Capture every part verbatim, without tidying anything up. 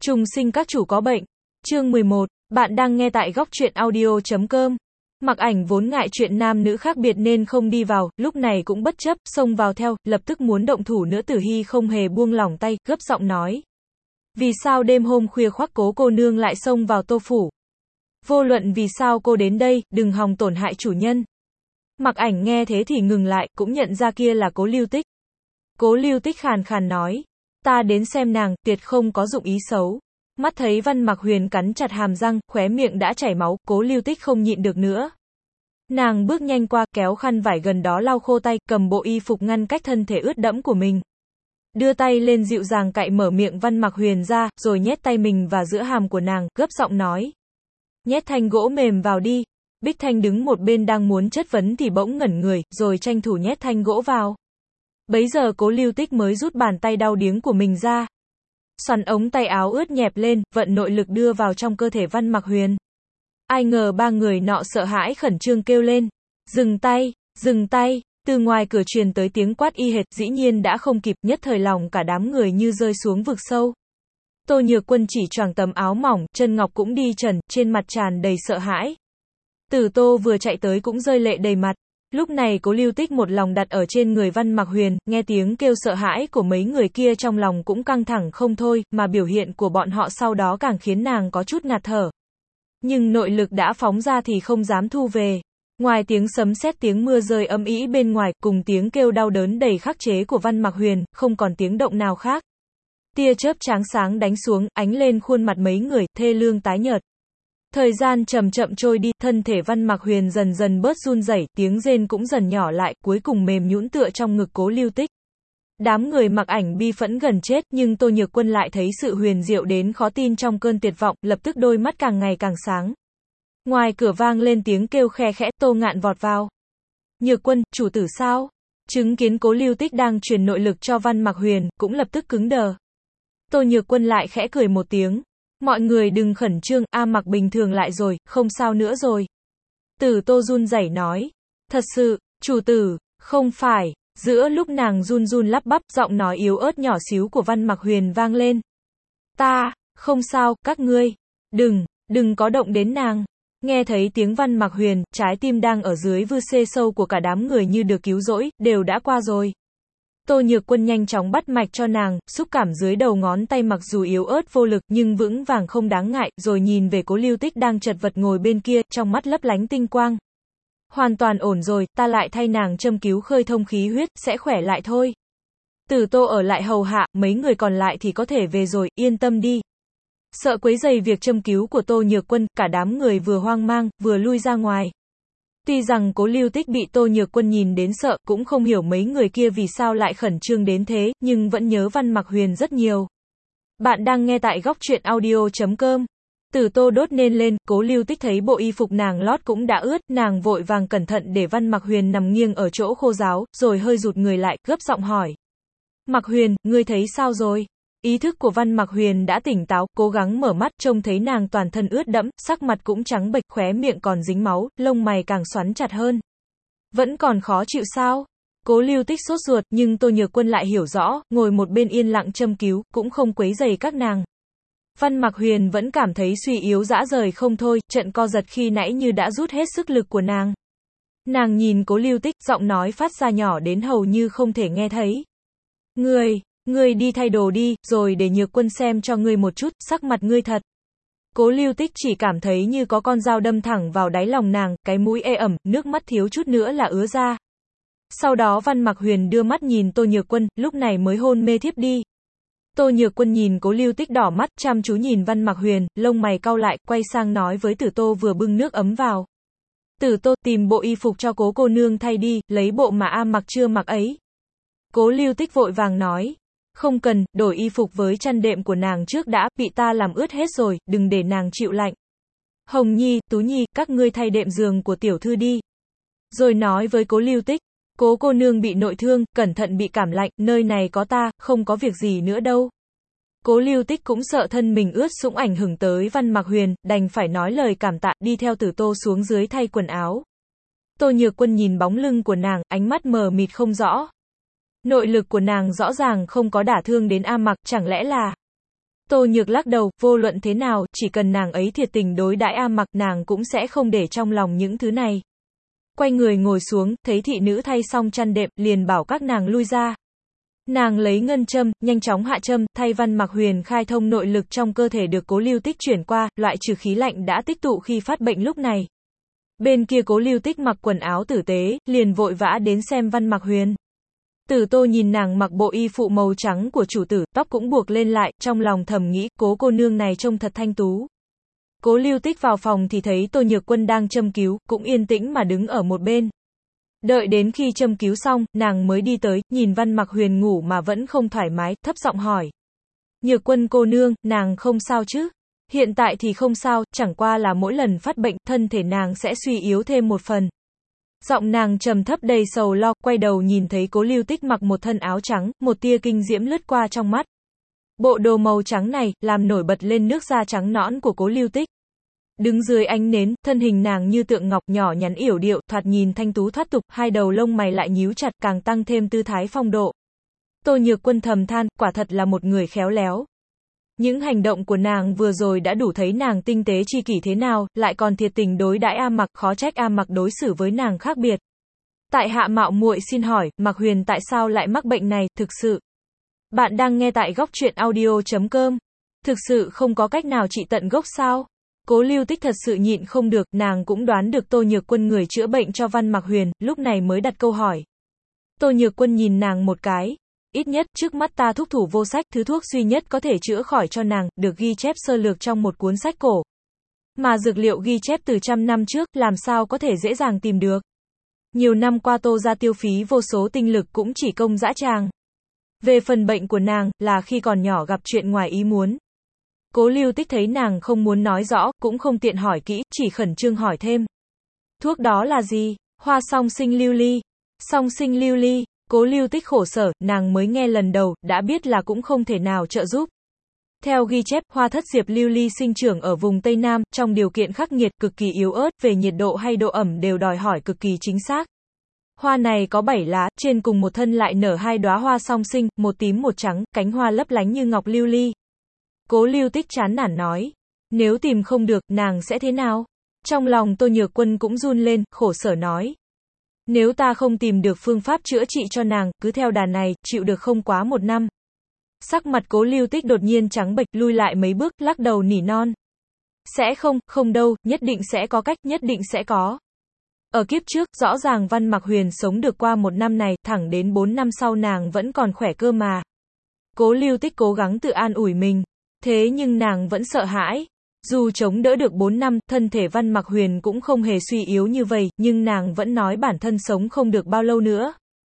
Trùng sinh các chủ có bệnh. Chương mười một, bạn đang nghe tại góc truyện audio chấm com. Mặc Ảnh vốn ngại chuyện nam nữ khác biệt nên không đi vào, lúc này cũng bất chấp, xông vào theo, lập tức muốn động thủ nữa. Tử Hy không hề buông lỏng tay, gấp giọng nói. Vì sao đêm hôm khuya khoắt Cố cô nương lại xông vào Tô phủ? Vô luận vì sao cô đến đây, đừng hòng tổn hại chủ nhân. Mặc Ảnh nghe thế thì ngừng lại, cũng nhận ra kia là Cố Lưu Tích. Cố Lưu Tích khàn khàn nói. Ta đến xem nàng, tuyệt không có dụng ý xấu. Mắt thấy Văn Mặc Huyền cắn chặt hàm răng, khóe miệng đã chảy máu, Cố Lưu Tích không nhịn được nữa. Nàng bước nhanh qua, kéo khăn vải gần đó lau khô tay, cầm bộ y phục ngăn cách thân thể ướt đẫm của mình. Đưa tay lên dịu dàng cạy mở miệng Văn Mặc Huyền ra, rồi nhét tay mình vào giữa hàm của nàng, gấp giọng nói. Nhét thanh gỗ mềm vào đi. Bích Thanh đứng một bên đang muốn chất vấn thì bỗng ngẩn người, rồi tranh thủ nhét thanh gỗ vào. Bấy giờ Cố Lưu Tích mới rút bàn tay đau điếng của mình ra. Xoắn ống tay áo ướt nhẹp lên, vận nội lực đưa vào trong cơ thể Văn Mặc Huyền. Ai ngờ ba người nọ sợ hãi khẩn trương kêu lên. Dừng tay, dừng tay, từ ngoài cửa truyền tới tiếng quát y hệt, dĩ nhiên đã không kịp, nhất thời lòng cả đám người như rơi xuống vực sâu. Tô Nhược Quân chỉ choàng tấm áo mỏng, chân ngọc cũng đi trần, trên mặt tràn đầy sợ hãi. Tử Tô vừa chạy tới cũng rơi lệ đầy mặt. Lúc này Cố Lưu Tích một lòng đặt ở trên người Văn Mặc Huyền, nghe tiếng kêu sợ hãi của mấy người kia trong lòng cũng căng thẳng không thôi, mà biểu hiện của bọn họ sau đó càng khiến nàng có chút ngạt thở. Nhưng nội lực đã phóng ra thì không dám thu về. Ngoài tiếng sấm sét tiếng mưa rơi âm ĩ bên ngoài, cùng tiếng kêu đau đớn đầy khắc chế của Văn Mặc Huyền, không còn tiếng động nào khác. Tia chớp tráng sáng đánh xuống, ánh lên khuôn mặt mấy người, thê lương tái nhợt. Thời gian chậm chậm trôi đi, thân thể Văn Mặc Huyền dần dần bớt run rẩy, tiếng rên cũng dần nhỏ lại, cuối cùng mềm nhũn tựa trong ngực Cố Lưu Tích. Đám người Mặc Ảnh bi phẫn gần chết, nhưng Tô Nhược Quân lại thấy sự huyền diệu đến khó tin trong cơn tuyệt vọng, lập tức đôi mắt càng ngày càng sáng. Ngoài cửa vang lên tiếng kêu khe khẽ, Tô Ngạn vọt vào. Nhược Quân, chủ tử sao? Chứng kiến Cố Lưu Tích đang truyền nội lực cho Văn Mặc Huyền, cũng lập tức cứng đờ. Tô Nhược Quân lại khẽ cười một tiếng. Mọi người đừng khẩn trương, A Mặc bình thường lại rồi, không sao nữa rồi. Tử Tô run rẩy nói. Thật sự, chủ tử, không phải. Giữa lúc nàng run run lắp bắp, giọng nói yếu ớt nhỏ xíu của Văn Mặc Huyền vang lên. Ta, không sao, các ngươi. Đừng, đừng có động đến nàng. Nghe thấy tiếng Văn Mặc Huyền, trái tim đang ở dưới vư xê sâu của cả đám người như được cứu rỗi, đều đã qua rồi. Tô Nhược Quân nhanh chóng bắt mạch cho nàng, xúc cảm dưới đầu ngón tay mặc dù yếu ớt vô lực nhưng vững vàng không đáng ngại, rồi nhìn về Cố Lưu Tích đang chật vật ngồi bên kia, trong mắt lấp lánh tinh quang. Hoàn toàn ổn rồi, ta lại thay nàng châm cứu khơi thông khí huyết, sẽ khỏe lại thôi. Tử Tô ở lại hầu hạ, mấy người còn lại thì có thể về rồi, yên tâm đi. Sợ quấy rầy việc châm cứu của Tô Nhược Quân, cả đám người vừa hoang mang, vừa lui ra ngoài. Tuy rằng Cố Lưu Tích bị Tô Nhược Quân nhìn đến sợ, cũng không hiểu mấy người kia vì sao lại khẩn trương đến thế, nhưng vẫn nhớ Văn Mặc Huyền rất nhiều. Bạn đang nghe tại góc truyện audio chấm com. Tử Tô đốt nên lên, Cố Lưu Tích thấy bộ y phục nàng lót cũng đã ướt, nàng vội vàng cẩn thận để Văn Mặc Huyền nằm nghiêng ở chỗ khô ráo, rồi hơi rụt người lại, gấp giọng hỏi. Mặc Huyền, ngươi thấy sao rồi? Ý thức của Văn Mặc Huyền đã tỉnh táo, cố gắng mở mắt, trông thấy nàng toàn thân ướt đẫm, sắc mặt cũng trắng bệch, khóe miệng còn dính máu, lông mày càng xoắn chặt hơn. Vẫn còn khó chịu sao? Cố Lưu Tích sốt ruột, nhưng Tô Nhược Quân lại hiểu rõ, ngồi một bên yên lặng châm cứu, cũng không quấy rầy các nàng. Văn Mặc Huyền vẫn cảm thấy suy yếu rã rời không thôi, trận co giật khi nãy như đã rút hết sức lực của nàng. Nàng nhìn Cố Lưu Tích, giọng nói phát ra nhỏ đến hầu như không thể nghe thấy. Ngươi, ngươi đi thay đồ đi, rồi để Nhược Quân xem cho ngươi một chút, sắc mặt ngươi thật. Cố Lưu Tích chỉ cảm thấy như có con dao đâm thẳng vào đáy lòng nàng, cái mũi ê ẩm, nước mắt thiếu chút nữa là ứa ra. Sau đó Văn Mặc Huyền đưa mắt nhìn Tô Nhược Quân, lúc này mới hôn mê thiếp đi. Tô Nhược Quân nhìn Cố Lưu Tích đỏ mắt, chăm chú nhìn Văn Mặc Huyền, lông mày cau lại, quay sang nói với Tử Tô vừa bưng nước ấm vào. Tử Tô, tìm bộ y phục cho Cố cô nương thay đi, lấy bộ mà A Mặc chưa mặc ấy. Cố Lưu Tích vội vàng nói. Không cần, đổi y phục với chăn đệm của nàng trước đã, bị ta làm ướt hết rồi, đừng để nàng chịu lạnh. Hồng Nhi, Tú Nhi, các ngươi thay đệm giường của tiểu thư đi. Rồi nói với Cố Lưu Tích. Cố cô nương bị nội thương, cẩn thận bị cảm lạnh, nơi này có ta, không có việc gì nữa đâu. Cố Lưu Tích cũng sợ thân mình ướt sũng ảnh hưởng tới Văn Mặc Huyền, đành phải nói lời cảm tạ, đi theo Tử Tô xuống dưới thay quần áo. Tô Nhược Quân nhìn bóng lưng của nàng, ánh mắt mờ mịt không rõ. Nội lực của nàng rõ ràng không có đả thương đến A Mặc, chẳng lẽ là... Tô Nhược lắc đầu, vô luận thế nào, chỉ cần nàng ấy thiệt tình đối đãi A Mặc, nàng cũng sẽ không để trong lòng những thứ này. Quay người ngồi xuống, thấy thị nữ thay xong chăn đệm, liền bảo các nàng lui ra. Nàng lấy ngân châm, nhanh chóng hạ châm, thay Văn Mặc Huyền khai thông nội lực trong cơ thể được Cố Lưu Tích chuyển qua, loại trừ khí lạnh đã tích tụ khi phát bệnh lúc này. Bên kia Cố Lưu Tích mặc quần áo tử tế, liền vội vã đến xem Văn Mặc Huyền. Tử Tô nhìn nàng mặc bộ y phụ màu trắng của chủ tử, tóc cũng buộc lên lại, trong lòng thầm nghĩ, Cố cô nương này trông thật thanh tú. Cố Lưu Tích vào phòng thì thấy Tô Nhược Quân đang châm cứu, cũng yên tĩnh mà đứng ở một bên. Đợi đến khi châm cứu xong, nàng mới đi tới, nhìn Văn Mặc Huyền ngủ mà vẫn không thoải mái, thấp giọng hỏi. Nhược Quân cô nương, nàng không sao chứ? Hiện tại thì không sao, chẳng qua là mỗi lần phát bệnh, thân thể nàng sẽ suy yếu thêm một phần. Giọng nàng trầm thấp đầy sầu lo, quay đầu nhìn thấy Cố Lưu Tích mặc một thân áo trắng, một tia kinh diễm lướt qua trong mắt. Bộ đồ màu trắng này, làm nổi bật lên nước da trắng nõn của Cố Lưu Tích. Đứng dưới ánh nến, thân hình nàng như tượng ngọc nhỏ nhắn yểu điệu, thoạt nhìn thanh tú thoát tục, hai đầu lông mày lại nhíu chặt, càng tăng thêm tư thái phong độ. Tô Nhược Quân thầm than, quả thật là một người khéo léo. Những hành động của nàng vừa rồi đã đủ thấy nàng tinh tế chi kỷ thế nào, lại còn thiệt tình đối đãi A Mặc, khó trách A Mặc đối xử với nàng khác biệt. Tại hạ mạo muội xin hỏi, Mặc Huyền tại sao lại mắc bệnh này, thực sự? Bạn đang nghe tại góc truyện audio chấm com. Thực sự không có cách nào trị tận gốc sao? Cố Lưu Tích thật sự nhịn không được, nàng cũng đoán được Tô Nhược Quân người chữa bệnh cho Văn Mặc Huyền, lúc này mới đặt câu hỏi. Tô Nhược Quân nhìn nàng một cái. Ít nhất, trước mắt ta thúc thủ vô sách, thứ thuốc duy nhất có thể chữa khỏi cho nàng, được ghi chép sơ lược trong một cuốn sách cổ. Mà dược liệu ghi chép từ trăm năm trước, làm sao có thể dễ dàng tìm được. Nhiều năm qua Tô gia tiêu phí vô số tinh lực cũng chỉ công dã tràng. Về phần bệnh của nàng, là khi còn nhỏ gặp chuyện ngoài ý muốn. Cố Lưu Tích thấy nàng không muốn nói rõ, cũng không tiện hỏi kỹ, chỉ khẩn trương hỏi thêm. Thuốc đó là gì? Hoa song sinh lưu ly. Song sinh lưu ly. Cố Lưu Tích khổ sở, nàng mới nghe lần đầu, đã biết là cũng không thể nào trợ giúp. Theo ghi chép, hoa thất diệp lưu ly sinh trưởng ở vùng Tây Nam, trong điều kiện khắc nghiệt, cực kỳ yếu ớt, về nhiệt độ hay độ ẩm đều đòi hỏi cực kỳ chính xác. Hoa này có bảy lá, trên cùng một thân lại nở hai đóa hoa song sinh, một tím một trắng, cánh hoa lấp lánh như ngọc lưu ly. Cố Lưu Tích chán nản nói, nếu tìm không được, nàng sẽ thế nào? Trong lòng Tô Nhược Quân cũng run lên, khổ sở nói. Nếu ta không tìm được phương pháp chữa trị cho nàng, cứ theo đà này, chịu được không quá một năm. Sắc mặt Cố Lưu Tích đột nhiên trắng bệch, lui lại mấy bước, lắc đầu nỉ non. Sẽ không, không đâu, nhất định sẽ có cách, nhất định sẽ có. Ở kiếp trước, rõ ràng Văn Mặc Huyền sống được qua một năm này, thẳng đến bốn năm sau nàng vẫn còn khỏe cơ mà. Cố Lưu Tích cố gắng tự an ủi mình. Thế nhưng nàng vẫn sợ hãi. Dù chống đỡ được bốn năm, thân thể Văn Mặc Huyền cũng không hề suy yếu như vậy, nhưng nàng vẫn nói bản thân sống không được bao lâu nữa.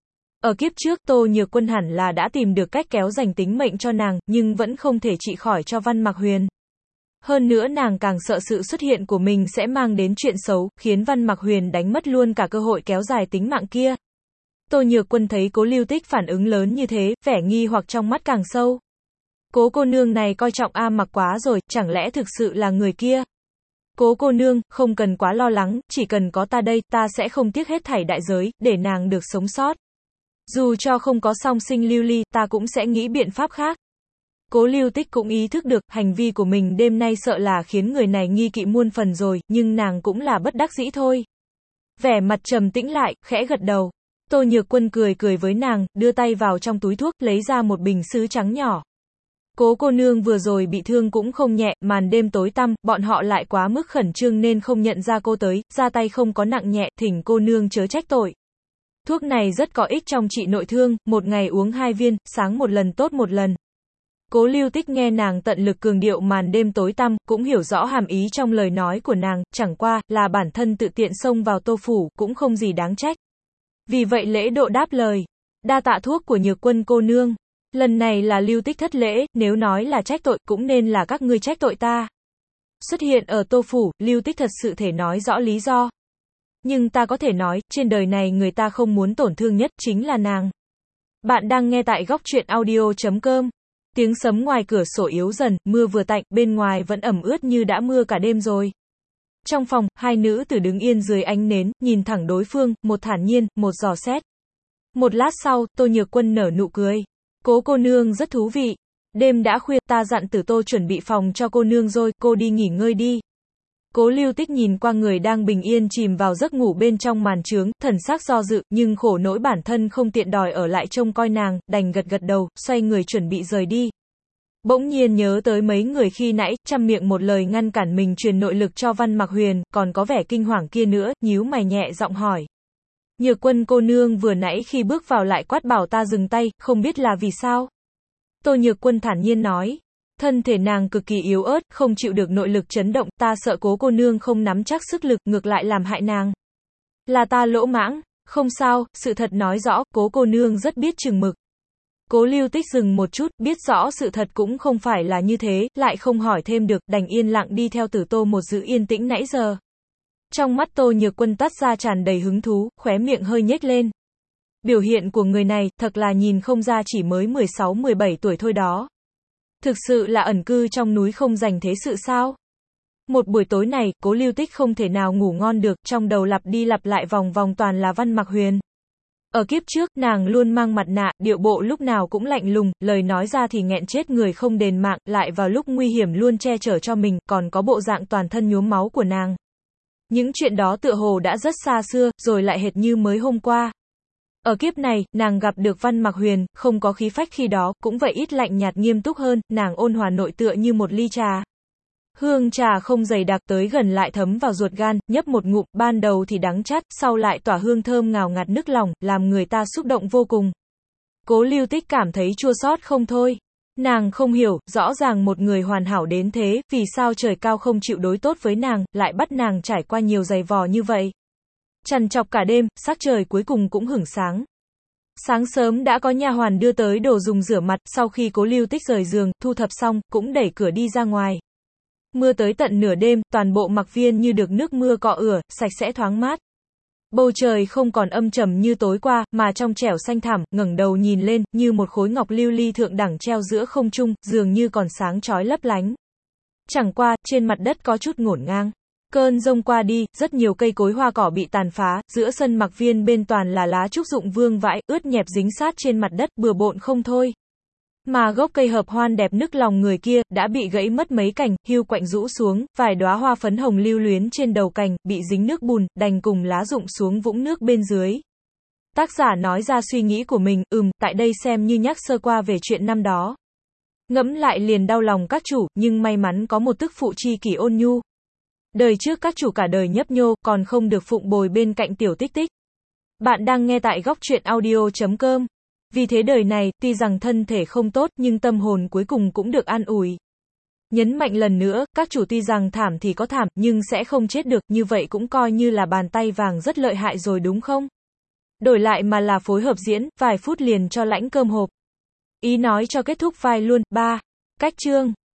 Ở kiếp trước, Tô Nhược Quân hẳn là đã tìm được cách kéo dành tính mệnh cho nàng, nhưng vẫn không thể trị khỏi cho Văn Mặc Huyền. Hơn nữa nàng càng sợ sự xuất hiện của mình sẽ mang đến chuyện xấu, khiến Văn Mặc Huyền đánh mất luôn cả cơ hội kéo dài tính mạng kia. Tô Nhược Quân thấy Cố Lưu Tích phản ứng lớn như thế, vẻ nghi hoặc trong mắt càng sâu. Cố cô nương này coi trọng A Mặc quá rồi, chẳng lẽ thực sự là người kia? Cố cô nương, không cần quá lo lắng, chỉ cần có ta đây, ta sẽ không tiếc hết thảy đại giới, để nàng được sống sót. Dù cho không có song sinh lưu ly, ta cũng sẽ nghĩ biện pháp khác. Cố Lưu Tích cũng ý thức được, hành vi của mình đêm nay sợ là khiến người này nghi kỵ muôn phần rồi, nhưng nàng cũng là bất đắc dĩ thôi. Vẻ mặt trầm tĩnh lại, khẽ gật đầu. Tô Nhược Quân cười cười với nàng, đưa tay vào trong túi thuốc, lấy ra một bình sứ trắng nhỏ. Cố cô nương vừa rồi bị thương cũng không nhẹ, màn đêm tối tăm, bọn họ lại quá mức khẩn trương nên không nhận ra cô tới, ra tay không có nặng nhẹ, thỉnh cô nương chớ trách tội. Thuốc này rất có ích trong trị nội thương, một ngày uống hai viên, sáng một lần tốt một lần. Cố Lưu Tích nghe nàng tận lực cường điệu màn đêm tối tăm, cũng hiểu rõ hàm ý trong lời nói của nàng, chẳng qua, là bản thân tự tiện xông vào Tô phủ, cũng không gì đáng trách. Vì vậy lễ độ đáp lời, đa tạ thuốc của Nhược Quân cô nương. Lần này là Lưu Tích thất lễ, nếu nói là trách tội, cũng nên là các ngươi trách tội ta. Xuất hiện ở Tô phủ, Lưu Tích thật sự thể nói rõ lý do. Nhưng ta có thể nói, trên đời này người ta không muốn tổn thương nhất, chính là nàng. Bạn đang nghe tại góc truyện audio chấm com. Tiếng sấm ngoài cửa sổ yếu dần, mưa vừa tạnh, bên ngoài vẫn ẩm ướt như đã mưa cả đêm rồi. Trong phòng, hai nữ tử đứng yên dưới ánh nến, nhìn thẳng đối phương, một thản nhiên, một dò xét. Một lát sau, Tô Nhược Quân nở nụ cười. Cố cô nương rất thú vị. Đêm đã khuya, ta dặn Tử Tô chuẩn bị phòng cho cô nương rồi, cô đi nghỉ ngơi đi. Cố Lưu Tích nhìn qua người đang bình yên chìm vào giấc ngủ bên trong màn trướng, thần sắc do dự, nhưng khổ nỗi bản thân không tiện đòi ở lại trông coi nàng, đành gật gật đầu, xoay người chuẩn bị rời đi. Bỗng nhiên nhớ tới mấy người khi nãy, trăm miệng một lời ngăn cản mình truyền nội lực cho Văn Mặc Huyền, còn có vẻ kinh hoàng kia nữa, nhíu mày nhẹ giọng hỏi. Nhược Quân cô nương vừa nãy khi bước vào lại quát bảo ta dừng tay, không biết là vì sao? Tô Nhược Quân thản nhiên nói. Thân thể nàng cực kỳ yếu ớt, không chịu được nội lực chấn động, ta sợ Cố cô nương không nắm chắc sức lực, ngược lại làm hại nàng. Là ta lỗ mãng, không sao, sự thật nói rõ, Cố cô nương rất biết chừng mực. Cố Lưu Tích dừng một chút, biết rõ sự thật cũng không phải là như thế, lại không hỏi thêm được, đành yên lặng đi theo Tử Tô một giữ yên tĩnh nãy giờ. Trong mắt Tô Nhược Quân tắt ra tràn đầy hứng thú, khóe miệng hơi nhếch lên. Biểu hiện của người này, thật là nhìn không ra chỉ mới mười sáu mười bảy tuổi thôi đó. Thực sự là ẩn cư trong núi không dành thế sự sao? Một buổi tối này, Cố Lưu Tích không thể nào ngủ ngon được, trong đầu lặp đi lặp lại vòng vòng toàn là Văn Mặc Huyền. Ở kiếp trước, nàng luôn mang mặt nạ, điệu bộ lúc nào cũng lạnh lùng, lời nói ra thì nghẹn chết người không đền mạng, lại vào lúc nguy hiểm luôn che chở cho mình, còn có bộ dạng toàn thân nhuốm máu của nàng. Những chuyện đó tựa hồ đã rất xa xưa, rồi lại hệt như mới hôm qua. Ở kiếp này, nàng gặp được Văn Mặc Huyền, không có khí phách khi đó, cũng vậy ít lạnh nhạt nghiêm túc hơn, nàng ôn hòa nội tựa như một ly trà. Hương trà không dày đặc tới gần lại thấm vào ruột gan, nhấp một ngụm, ban đầu thì đắng chát, sau lại tỏa hương thơm ngào ngạt nức lòng, làm người ta xúc động vô cùng. Cố Lưu Tích cảm thấy chua xót không thôi. Nàng không hiểu, rõ ràng một người hoàn hảo đến thế, vì sao trời cao không chịu đối tốt với nàng, lại bắt nàng trải qua nhiều giày vò như vậy. Trằn trọc cả đêm, sắc trời cuối cùng cũng hửng sáng. Sáng sớm đã có nha hoàn đưa tới đồ dùng rửa mặt, sau khi Cố Lưu Tích rời giường, thu thập xong, cũng đẩy cửa đi ra ngoài. Mưa tới tận nửa đêm, toàn bộ Mặc Viên như được nước mưa cọ ửa, sạch sẽ thoáng mát. Bầu trời không còn âm trầm như tối qua, mà trong trẻo xanh thẳm, ngẩng đầu nhìn lên, như một khối ngọc lưu ly thượng đẳng treo giữa không trung, dường như còn sáng chói lấp lánh. Chẳng qua, trên mặt đất có chút ngổn ngang. Cơn giông qua đi, rất nhiều cây cối hoa cỏ bị tàn phá, giữa sân Mặc Viên bên toàn là lá trúc rụng vương vãi, ướt nhẹp dính sát trên mặt đất, bừa bộn không thôi. Mà gốc cây hợp hoan đẹp nức lòng người kia, đã bị gãy mất mấy cành, hiu quạnh rũ xuống, vài đóa hoa phấn hồng lưu luyến trên đầu cành, bị dính nước bùn, đành cùng lá rụng xuống vũng nước bên dưới. Tác giả nói ra suy nghĩ của mình, ừm, tại đây xem như nhắc sơ qua về chuyện năm đó. Ngẫm lại liền đau lòng các chủ, nhưng may mắn có một tức phụ chi kỷ ôn nhu. Đời trước các chủ cả đời nhấp nhô, còn không được phụng bồi bên cạnh tiểu tích tích. Bạn đang nghe tại góc truyện audio chấm com. Vì thế đời này, tuy rằng thân thể không tốt, nhưng tâm hồn cuối cùng cũng được an ủi. Nhấn mạnh lần nữa, các chủ tuy rằng thảm thì có thảm, nhưng sẽ không chết được, như vậy cũng coi như là bàn tay vàng rất lợi hại rồi đúng không? Đổi lại mà là phối hợp diễn, vài phút liền cho lãnh cơm hộp. Ý nói cho kết thúc vai luôn. ba. Cách chương.